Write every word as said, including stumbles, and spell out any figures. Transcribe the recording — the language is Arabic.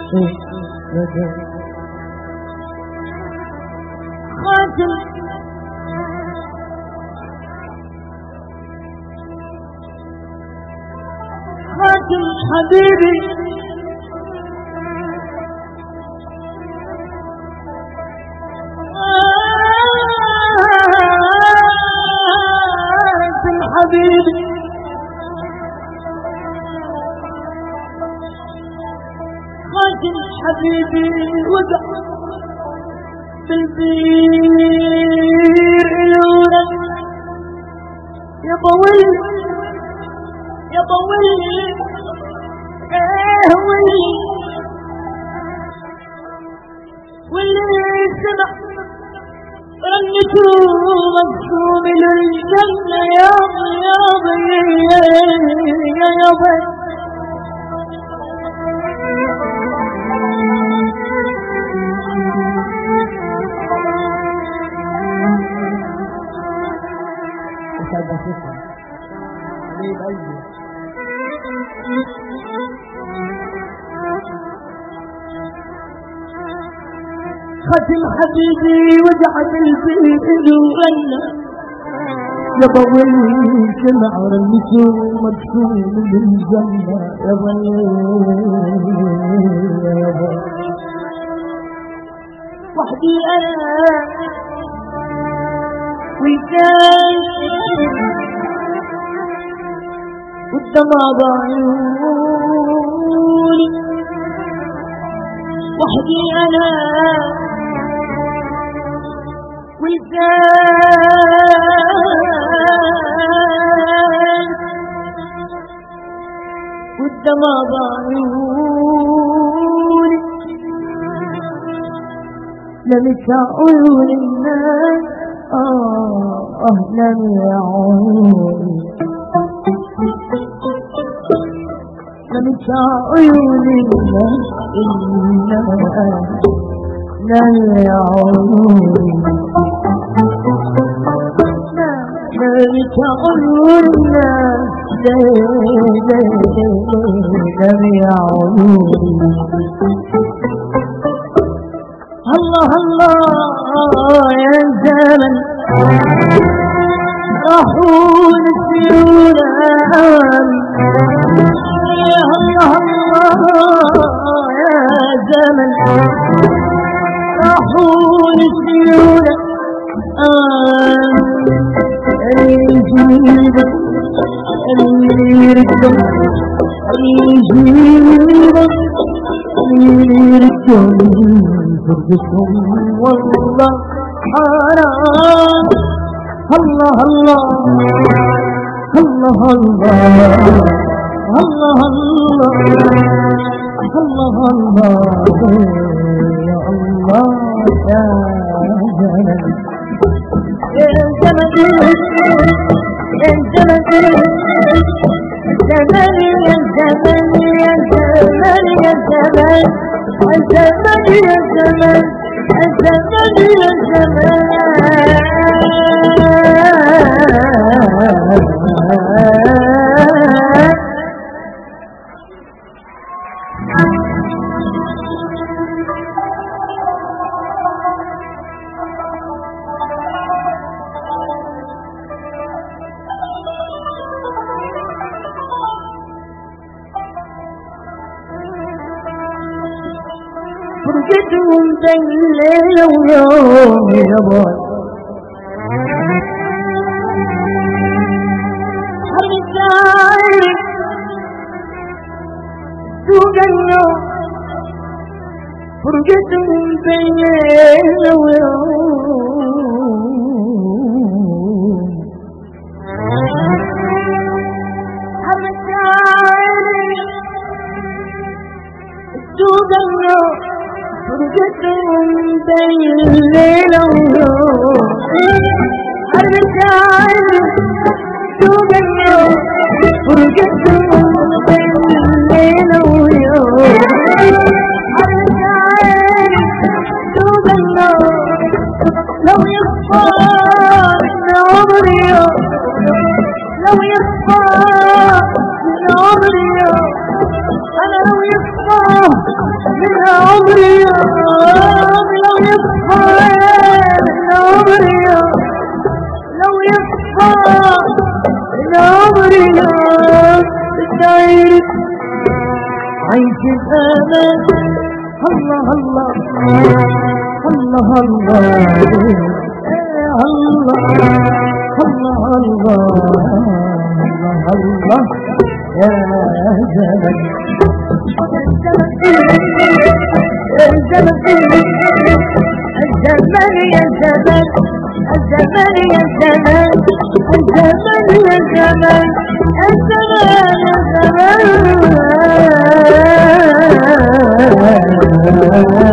خاتم خاتم حبيبي خاتم حبيبي خاتم حبيبي وقع بالبير عيونك يا طويل يا طويل ايه ويلي واللي سمع رنته مقسوم للجنة يا ضي يا ضي يا يا ضي ختم حبيبي وجعت البيت وغنى يا طويل سمع رنته مقسوم للجنة يا ضي يا ضي وحدي انا وكان والدمع بعيوني وحدي انا والكان والدمع بعيوني لمس عيون الناس آه آه لم يعوني لمس عيون الناس إنما لم يعوني لمس عيون الناس لم يعوني الله الله يا زمن راحوا نسيون يا الله الله يا زمن راحوا نسيون يجيب يردم يجيب يردم فرقكم والله حرام الله الله الله الله الله الله الله يا الله يا زمن يا زمن زمن يا زمن يا زمن يا زمن الزمن يا زمن الزمن يا فرقتهم بين الليل ويوم يبون حرقائي سوق اليوم فرقتهم بين الليل ويوم حرقائي سوق اليوم فرقتهم بين الليل واليوم الرجال سوق اليوم فرقتهم بين الليل واليوم الرجال سوق اليوم لو يخفى من عمري يوم لو يخفى من عمري يوم أنا لو يخفى من عمري يوم لو يصحى من عمري يوم لو يصحى من عمري يوم بالدعير عيش الأمان الله الله الله الله الله الله الله الله يا زمن الزمن الزمن يا زمن الزمن يا زمن الزمن يا زمن الزمن يا زمن